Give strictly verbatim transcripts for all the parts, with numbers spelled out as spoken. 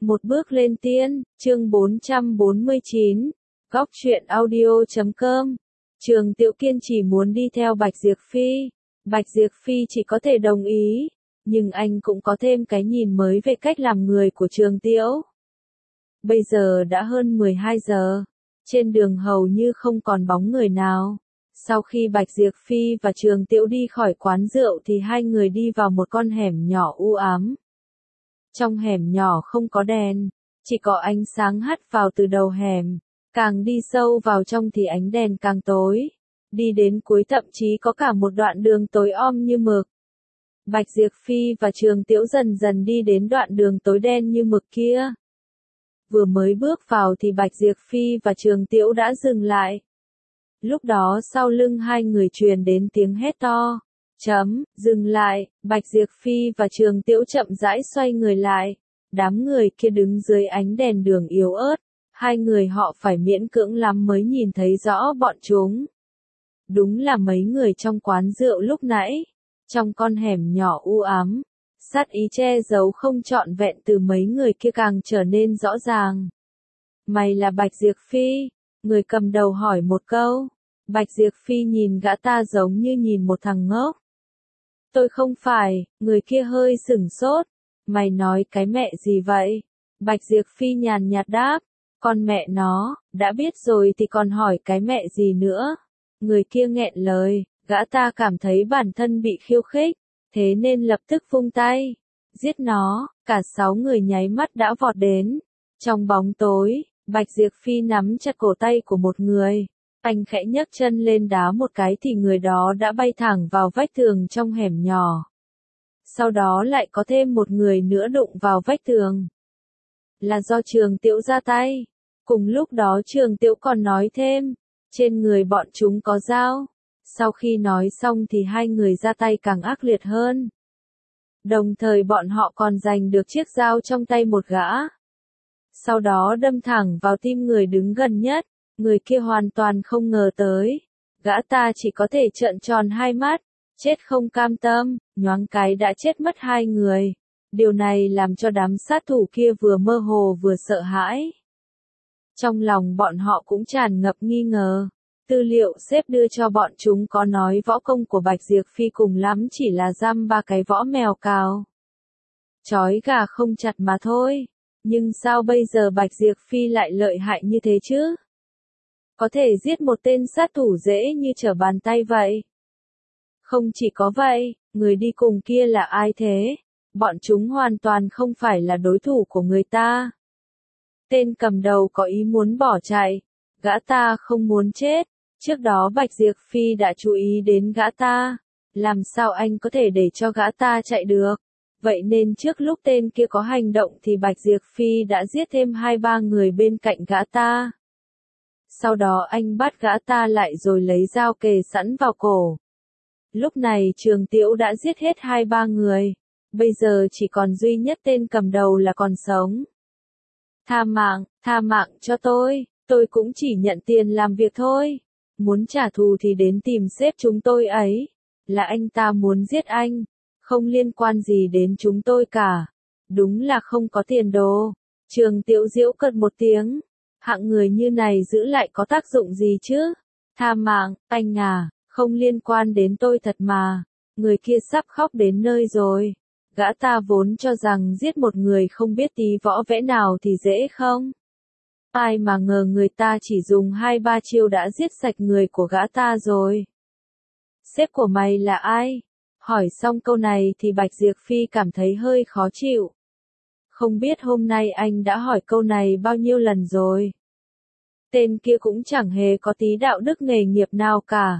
Một bước lên tiên, chương bốn trăm bốn mươi chín, góc truyện audio chấm com. Trường Tiễu kiên trì muốn đi theo Bạch Diệp Phi. Bạch Diệp Phi chỉ có thể đồng ý, nhưng anh cũng có thêm cái nhìn mới về cách làm người của Trường Tiễu. Bây giờ đã hơn mười hai giờ, trên đường hầu như không còn bóng người nào. Sau khi Bạch Diệp Phi và Trường Tiễu đi khỏi quán rượu thì hai người đi vào một con hẻm nhỏ u ám. Trong hẻm nhỏ không có đèn, chỉ có ánh sáng hắt vào từ đầu hẻm. Càng đi sâu vào trong thì ánh đèn càng tối. Đi đến cuối thậm chí có cả một đoạn đường tối om như mực. Bạch Diệp Phi và Trường Tiễu dần dần đi đến đoạn đường tối đen như mực kia. Vừa mới bước vào thì Bạch Diệp Phi và Trường Tiễu đã dừng lại. Lúc đó sau lưng hai người truyền đến tiếng hét to. Chấm, dừng lại, Bạch Diệp Phi và Trường Tiễu chậm rãi xoay người lại. Đám người kia đứng dưới ánh đèn đường yếu ớt. Hai người họ phải miễn cưỡng lắm mới nhìn thấy rõ bọn chúng. Đúng là mấy người trong quán rượu lúc nãy. Trong con hẻm nhỏ u ám, sát ý che giấu không trọn vẹn từ mấy người kia càng trở nên rõ ràng. Mày là Bạch Diệp Phi? Người cầm đầu hỏi một câu. Bạch Diệp Phi nhìn gã ta giống như nhìn một thằng ngốc. Tôi không phải, người kia hơi sửng sốt. Mày nói cái mẹ gì vậy? Bạch Diệp Phi nhàn nhạt đáp. Con mẹ nó, đã biết rồi thì còn hỏi cái mẹ gì nữa. Người kia nghẹn lời, gã ta cảm thấy bản thân bị khiêu khích, thế nên lập tức vung tay. Giết nó, cả sáu người nháy mắt đã vọt đến. Trong bóng tối, Bạch Diệp Phi nắm chặt cổ tay của một người. Anh khẽ nhấc chân lên đá một cái thì người đó đã bay thẳng vào vách tường trong hẻm nhỏ. Sau đó lại có thêm một người nữa đụng vào vách tường. Là do Trường Tiễu ra tay. Cùng lúc đó Trường Tiễu còn nói thêm, trên người bọn chúng có dao. Sau khi nói xong thì hai người ra tay càng ác liệt hơn. Đồng thời bọn họ còn giành được chiếc dao trong tay một gã. Sau đó đâm thẳng vào tim người đứng gần nhất, người kia hoàn toàn không ngờ tới. Gã ta chỉ có thể trợn tròn hai mắt, chết không cam tâm, nhoáng cái đã chết mất hai người. Điều này làm cho đám sát thủ kia vừa mơ hồ vừa sợ hãi. Trong lòng bọn họ cũng tràn ngập nghi ngờ. Tư liệu sếp đưa cho bọn chúng có nói võ công của Bạch Diệp Phi cùng lắm chỉ là giam ba cái võ mèo cào. Chói gà không chặt mà thôi. Nhưng sao bây giờ Bạch Diệp Phi lại lợi hại như thế chứ? Có thể giết một tên sát thủ dễ như trở bàn tay vậy. Không chỉ có vậy, người đi cùng kia là ai thế? Bọn chúng hoàn toàn không phải là đối thủ của người ta. Tên cầm đầu có ý muốn bỏ chạy. Gã ta không muốn chết. Trước đó Bạch Diệp Phi đã chú ý đến gã ta. Làm sao anh có thể để cho gã ta chạy được? Vậy nên trước lúc tên kia có hành động thì Bạch Diệp Phi đã giết thêm hai ba người bên cạnh gã ta. Sau đó anh bắt gã ta lại rồi lấy dao kề sẵn vào cổ. Lúc này Trường Tiễu đã giết hết hai ba người. Bây giờ chỉ còn duy nhất tên cầm đầu là còn sống. Tha mạng, tha mạng cho tôi, tôi cũng chỉ nhận tiền làm việc thôi. Muốn trả thù thì đến tìm sếp chúng tôi ấy. Là anh ta muốn giết anh, không liên quan gì đến chúng tôi cả. Đúng là không có tiền đồ. Trường Tiễu giễu cợt một tiếng. Hạng người như này giữ lại có tác dụng gì chứ? Tha mạng, anh à, không liên quan đến tôi thật mà. Người kia sắp khóc đến nơi rồi. Gã ta vốn cho rằng giết một người không biết tí võ vẽ nào thì dễ không? Ai mà ngờ người ta chỉ dùng hai ba chiêu đã giết sạch người của gã ta rồi. Sếp của mày là ai? Hỏi xong câu này thì Bạch Diệp Phi cảm thấy hơi khó chịu. Không biết hôm nay anh đã hỏi câu này bao nhiêu lần rồi. Tên kia cũng chẳng hề có tí đạo đức nghề nghiệp nào cả.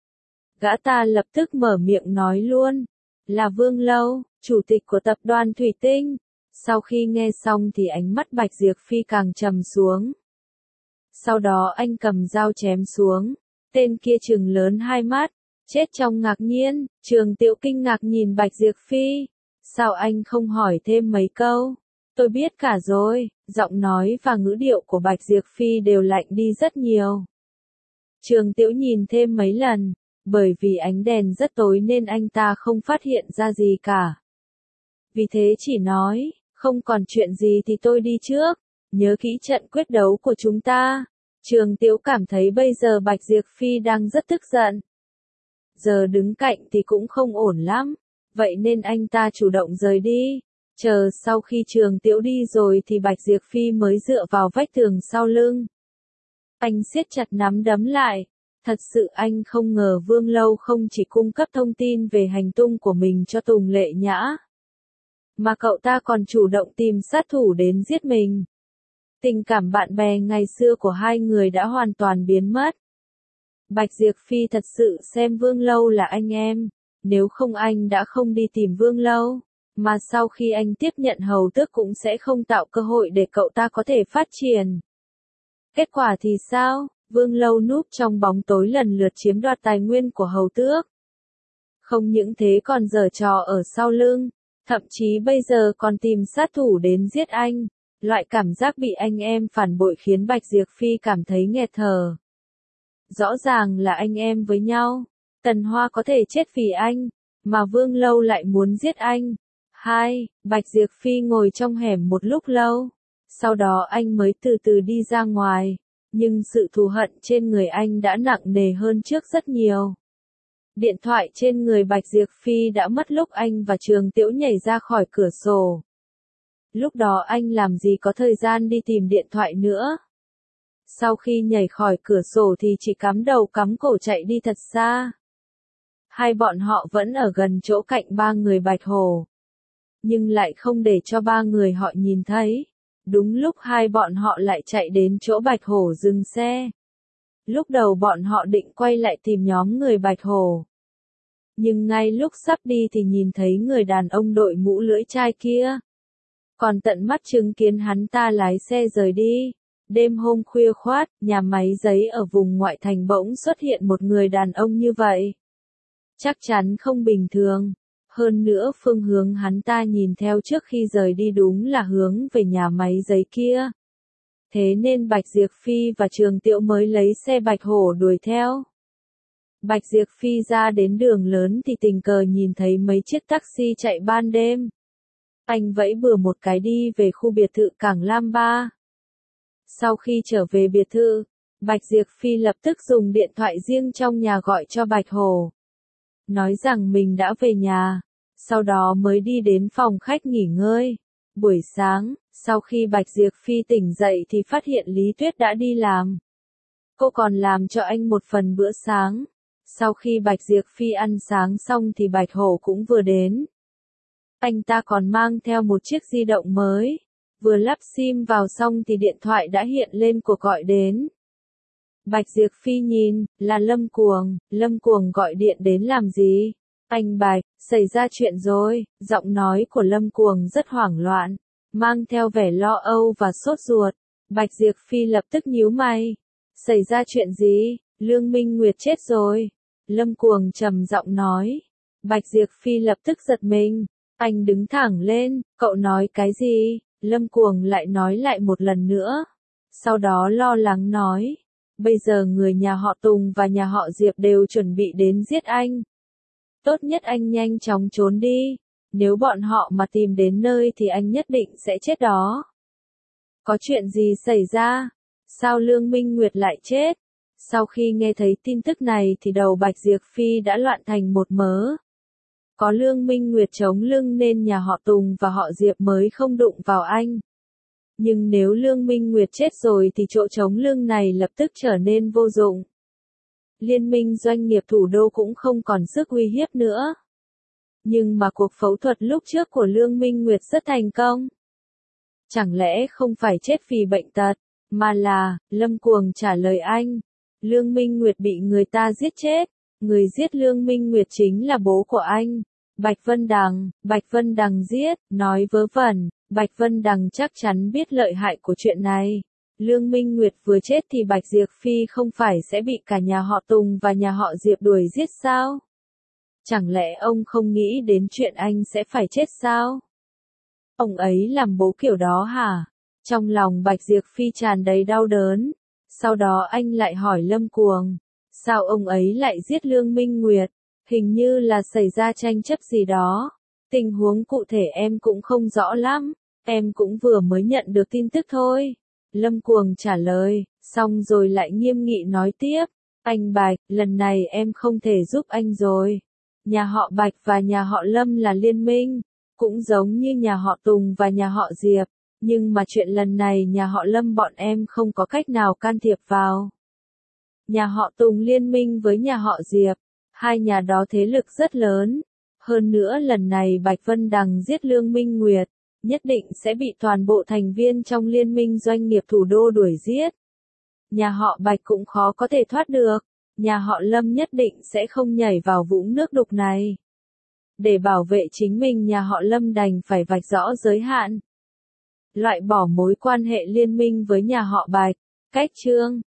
Gã ta lập tức mở miệng nói luôn. Là Vương Lâu, chủ tịch của tập đoàn Thủy Tinh. Sau khi nghe xong thì ánh mắt Bạch Diệp Phi càng trầm xuống. Sau đó anh cầm dao chém xuống. Tên kia trừng lớn hai mắt, chết trong ngạc nhiên. Trường Tiễu kinh ngạc nhìn Bạch Diệp Phi. Sao anh không hỏi thêm mấy câu? Tôi biết cả rồi. Giọng nói và ngữ điệu của Bạch Diệp Phi đều lạnh đi rất nhiều. Trường Tiễu nhìn thêm mấy lần. Bởi vì ánh đèn rất tối nên anh ta không phát hiện ra gì cả. Vì thế chỉ nói, Không còn chuyện gì thì tôi đi trước. Nhớ kỹ trận quyết đấu của chúng ta. Trường Tiễu cảm thấy bây giờ Bạch Diệp Phi đang rất tức giận. Giờ đứng cạnh thì cũng không ổn lắm. Vậy nên anh ta chủ động rời đi. Chờ sau khi Trường Tiễu đi rồi thì Bạch Diệp Phi mới dựa vào vách tường sau lưng. Anh siết chặt nắm đấm lại. Thật sự anh không ngờ Vương Lâu không chỉ cung cấp thông tin về hành tung của mình cho Tùng Lệ Nhã, mà cậu ta còn chủ động tìm sát thủ đến giết mình. Tình cảm bạn bè ngày xưa của hai người đã hoàn toàn biến mất. Bạch Diệp Phi thật sự xem Vương Lâu là anh em, nếu không anh đã không đi tìm Vương Lâu, mà sau khi anh tiếp nhận hầu tước cũng sẽ không tạo cơ hội để cậu ta có thể phát triển. Kết quả thì sao? Vương Lâu núp trong bóng tối lần lượt chiếm đoạt tài nguyên của hầu tước. Không những thế còn giở trò ở sau lưng, thậm chí bây giờ còn tìm sát thủ đến giết anh. Loại cảm giác bị anh em phản bội khiến Bạch Diệp Phi cảm thấy nghẹt thở. Rõ ràng là anh em với nhau, Tần Hoa có thể chết vì anh, mà Vương Lâu lại muốn giết anh. Hai, Bạch Diệp Phi ngồi trong hẻm một lúc lâu, sau đó anh mới từ từ đi ra ngoài, nhưng sự thù hận trên người anh đã nặng nề hơn trước rất nhiều. Điện thoại trên người Bạch Diệp Phi đã mất lúc anh và Trường Tiễu nhảy ra khỏi cửa sổ. Lúc đó anh làm gì có thời gian đi tìm điện thoại nữa. Sau khi nhảy khỏi cửa sổ thì chỉ cắm đầu cắm cổ chạy đi thật xa. Hai bọn họ vẫn ở gần chỗ cạnh ba người Bạch Hổ, nhưng lại không để cho ba người họ nhìn thấy. Đúng lúc hai bọn họ lại chạy đến chỗ Bạch Hổ dừng xe. Lúc đầu bọn họ định quay lại tìm nhóm người Bạch Hổ, nhưng ngay lúc sắp đi thì nhìn thấy người đàn ông đội mũ lưỡi chai kia. Còn tận mắt chứng kiến hắn ta lái xe rời đi. Đêm hôm khuya khoát, nhà máy giấy ở vùng ngoại thành bỗng xuất hiện một người đàn ông như vậy. Chắc chắn không bình thường. Hơn nữa phương hướng hắn ta nhìn theo trước khi rời đi đúng là hướng về nhà máy giấy kia. Thế nên Bạch Diệp Phi và Trường Tiễu mới lấy xe Bạch Hổ đuổi theo. Bạch Diệp Phi ra đến đường lớn thì tình cờ nhìn thấy mấy chiếc taxi chạy ban đêm. Anh vẫy bừa một cái đi về khu biệt thự Cảng Lam Ba. Sau khi trở về biệt thự, Bạch Diệp Phi lập tức dùng điện thoại riêng trong nhà gọi cho Bạch Hổ, nói rằng mình đã về nhà, sau đó mới đi đến phòng khách nghỉ ngơi. Buổi sáng, sau khi Bạch Diệp Phi tỉnh dậy thì phát hiện Lý Tuyết đã đi làm. Cô còn làm cho anh một phần bữa sáng. Sau khi Bạch Diệp Phi ăn sáng xong thì Bạch Hổ cũng vừa đến. Anh ta còn mang theo một chiếc di động mới. Vừa lắp sim vào xong thì điện thoại đã hiện lên cuộc gọi đến. Bạch Diệp Phi nhìn, là Lâm Cuồng. Lâm Cuồng gọi điện đến làm gì? Anh Bạch, xảy ra chuyện rồi. Giọng nói của Lâm Cuồng rất hoảng loạn, mang theo vẻ lo âu và sốt ruột. Bạch Diệp Phi lập tức nhíu mày. Xảy ra chuyện gì? Lương Minh Nguyệt chết rồi. Lâm Cuồng trầm giọng nói. Bạch Diệp Phi lập tức giật mình. Anh đứng thẳng lên, cậu nói cái gì? Lâm Cuồng lại nói lại một lần nữa. Sau đó lo lắng nói. Bây giờ người nhà họ Tùng và nhà họ Diệp đều chuẩn bị đến giết anh. Tốt nhất anh nhanh chóng trốn đi. Nếu bọn họ mà tìm đến nơi thì anh nhất định sẽ chết đó. Có chuyện gì xảy ra? Sao Lương Minh Nguyệt lại chết? Sau khi nghe thấy tin tức này thì đầu Bạch Diệp Phi đã loạn thành một mớ. Có Lương Minh Nguyệt chống lưng nên nhà họ Tùng và họ Diệp mới không đụng vào anh. Nhưng nếu Lương Minh Nguyệt chết rồi thì chỗ chống lưng này lập tức trở nên vô dụng. Liên minh doanh nghiệp thủ đô cũng không còn sức uy hiếp nữa. Nhưng mà cuộc phẫu thuật lúc trước của Lương Minh Nguyệt rất thành công. Chẳng lẽ không phải chết vì bệnh tật, mà là, Lâm Cuồng trả lời anh. Lương Minh Nguyệt bị người ta giết chết. Người giết Lương Minh Nguyệt chính là bố của anh. Bạch Vân Đằng, Bạch Vân Đằng giết, nói vớ vẩn, Bạch Vân Đằng chắc chắn biết lợi hại của chuyện này. Lương Minh Nguyệt vừa chết thì Bạch Diệp Phi không phải sẽ bị cả nhà họ Tùng và nhà họ Diệp đuổi giết sao? Chẳng lẽ ông không nghĩ đến chuyện anh sẽ phải chết sao? Ông ấy làm bố kiểu đó hả? Trong lòng Bạch Diệp Phi tràn đầy đau đớn. Sau đó anh lại hỏi Lâm Cuồng. Sao ông ấy lại giết Lương Minh Nguyệt? Hình như là xảy ra tranh chấp gì đó. Tình huống cụ thể em cũng không rõ lắm. Em cũng vừa mới nhận được tin tức thôi. Lâm Cuồng trả lời, xong rồi lại nghiêm nghị nói tiếp. Anh Bạch, lần này em không thể giúp anh rồi. Nhà họ Bạch và nhà họ Lâm là liên minh, cũng giống như nhà họ Tùng và nhà họ Diệp. Nhưng mà chuyện lần này nhà họ Lâm bọn em không có cách nào can thiệp vào. Nhà họ Tùng liên minh với nhà họ Diệp. Hai nhà đó thế lực rất lớn. Hơn nữa lần này Bạch Vân Đằng giết Lương Minh Nguyệt, nhất định sẽ bị toàn bộ thành viên trong liên minh doanh nghiệp thủ đô đuổi giết. Nhà họ Bạch cũng khó có thể thoát được. Nhà họ Lâm nhất định sẽ không nhảy vào vũng nước đục này. Để bảo vệ chính mình nhà họ Lâm đành phải vạch rõ giới hạn. Loại bỏ mối quan hệ liên minh với nhà họ Bạch. Cách chương